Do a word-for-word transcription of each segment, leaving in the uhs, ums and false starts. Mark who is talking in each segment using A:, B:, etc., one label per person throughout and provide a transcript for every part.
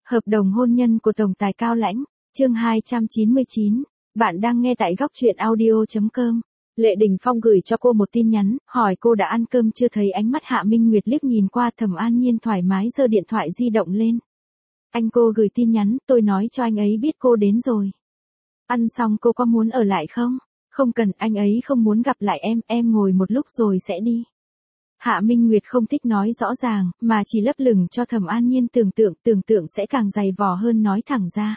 A: Hợp đồng hôn nhân của tổng tài Cao Lãnh, chương hai trăm chín mươi chín, bạn đang nghe tại góc truyện audio chấm com. Lệ Đình Phong gửi cho cô một tin nhắn, hỏi cô đã ăn cơm chưa, thấy ánh mắt Hạ Minh Nguyệt liếc nhìn qua. Thẩm An Nhiên thoải mái giơ điện thoại di động lên. Anh, cô gửi tin nhắn, tôi nói cho anh ấy biết cô đến rồi. Ăn xong cô có muốn ở lại không? Không cần, anh ấy không muốn gặp lại em, em ngồi một lúc rồi sẽ đi. Hạ Minh Nguyệt không thích nói rõ ràng, mà chỉ lấp lửng cho Thẩm An Nhiên tưởng tượng, tưởng tượng sẽ càng dày vò hơn nói thẳng ra.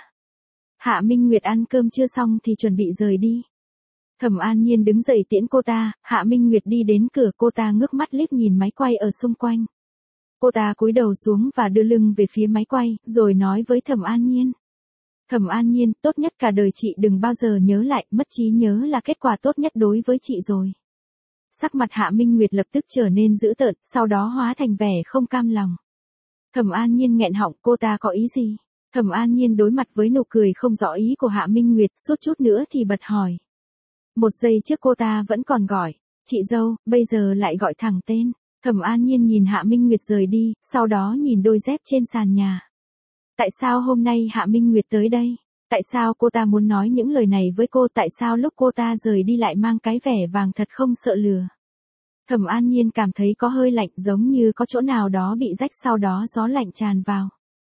A: Hạ Minh Nguyệt ăn cơm chưa xong thì chuẩn bị rời đi. Thẩm An Nhiên đứng dậy tiễn cô ta, Hạ Minh Nguyệt đi đến cửa, cô ta ngước mắt liếc nhìn máy quay ở xung quanh. Cô ta cúi đầu xuống và đưa lưng về phía máy quay, rồi nói với Thẩm An Nhiên. Thẩm An Nhiên, tốt nhất cả đời chị đừng bao giờ nhớ lại, mất trí nhớ là kết quả tốt nhất đối với chị rồi. Sắc mặt Hạ Minh Nguyệt lập tức trở nên dữ tợn, sau đó hóa thành vẻ không cam lòng. Thẩm An Nhiên nghẹn họng, cô ta có ý gì? Thẩm An Nhiên đối mặt với nụ cười không rõ ý của Hạ Minh Nguyệt, suốt chút nữa thì bật hỏi. Một giây trước cô ta vẫn còn gọi, chị dâu, bây giờ lại gọi thẳng tên. Thẩm An Nhiên nhìn Hạ Minh Nguyệt rời đi, sau đó nhìn đôi dép trên sàn nhà. Tại sao hôm nay Hạ Minh Nguyệt tới đây? Tại sao cô ta muốn nói những lời này với cô? Tại sao lúc cô ta rời đi lại mang cái vẻ vàng thật không sợ lừa? Thẩm An Nhiên cảm thấy có hơi lạnh, giống như có chỗ nào đó bị rách, sau đó gió lạnh tràn vào.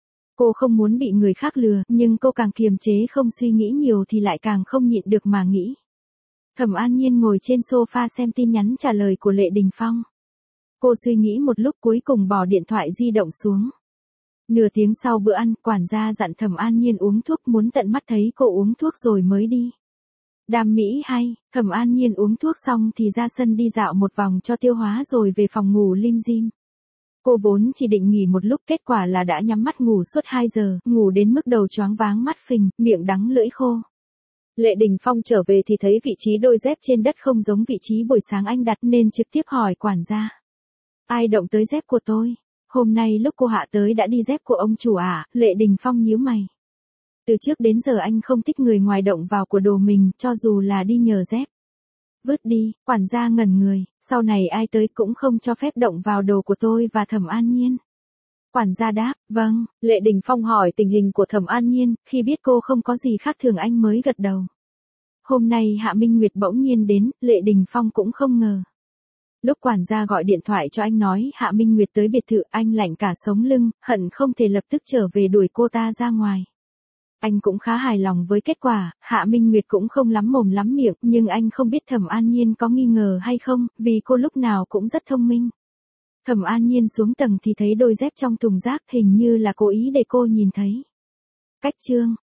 A: Cô không muốn bị người khác lừa, nhưng cô càng kiềm chế không suy nghĩ nhiều thì lại càng không nhịn được mà nghĩ. Thẩm An Nhiên ngồi trên sofa xem tin nhắn trả lời của Lệ Đình Phong. Cô suy nghĩ một lúc, cuối cùng bỏ điện thoại di động xuống. Nửa tiếng sau bữa ăn, quản gia dặn Thẩm An Nhiên uống thuốc, muốn tận mắt thấy cô uống thuốc rồi mới đi. Đam mỹ hay, Thẩm An Nhiên uống thuốc xong thì ra sân đi dạo một vòng cho tiêu hóa rồi về phòng ngủ lim dim. Cô vốn chỉ định nghỉ một lúc, kết quả là đã nhắm mắt ngủ suốt hai giờ, ngủ đến mức đầu choáng váng, mắt phình, miệng đắng lưỡi khô. Lệ Đình Phong trở về thì thấy vị trí đôi dép trên đất không giống vị trí buổi sáng anh đặt, nên trực tiếp hỏi quản gia. Ai động tới dép của tôi? Hôm nay lúc cô hạ tới đã đi dép của ông chủ à? Lệ Đình Phong nhíu mày. Từ trước đến giờ anh không thích người ngoài động vào của đồ mình, cho dù là đi nhờ dép. Vứt đi, quản gia ngẩn người, sau này ai tới cũng không cho phép động vào đồ của tôi và Thẩm An Nhiên. Quản gia đáp, vâng. Lệ Đình Phong hỏi tình hình của Thẩm An Nhiên, khi biết cô không có gì khác thường anh mới gật đầu. Hôm nay Hạ Minh Nguyệt bỗng nhiên đến, Lệ Đình Phong cũng không ngờ. Lúc quản gia gọi điện thoại cho anh nói Hạ Minh Nguyệt tới biệt thự, anh lạnh cả sống lưng, hận không thể lập tức trở về đuổi cô ta ra ngoài. Anh cũng khá hài lòng với kết quả, Hạ Minh Nguyệt cũng không lắm mồm lắm miệng, nhưng anh không biết Thẩm An Nhiên có nghi ngờ hay không, vì cô lúc nào cũng rất thông minh. Thẩm An Nhiên xuống tầng thì thấy đôi dép trong thùng rác, hình như là cố ý để cô nhìn thấy. Cách chương,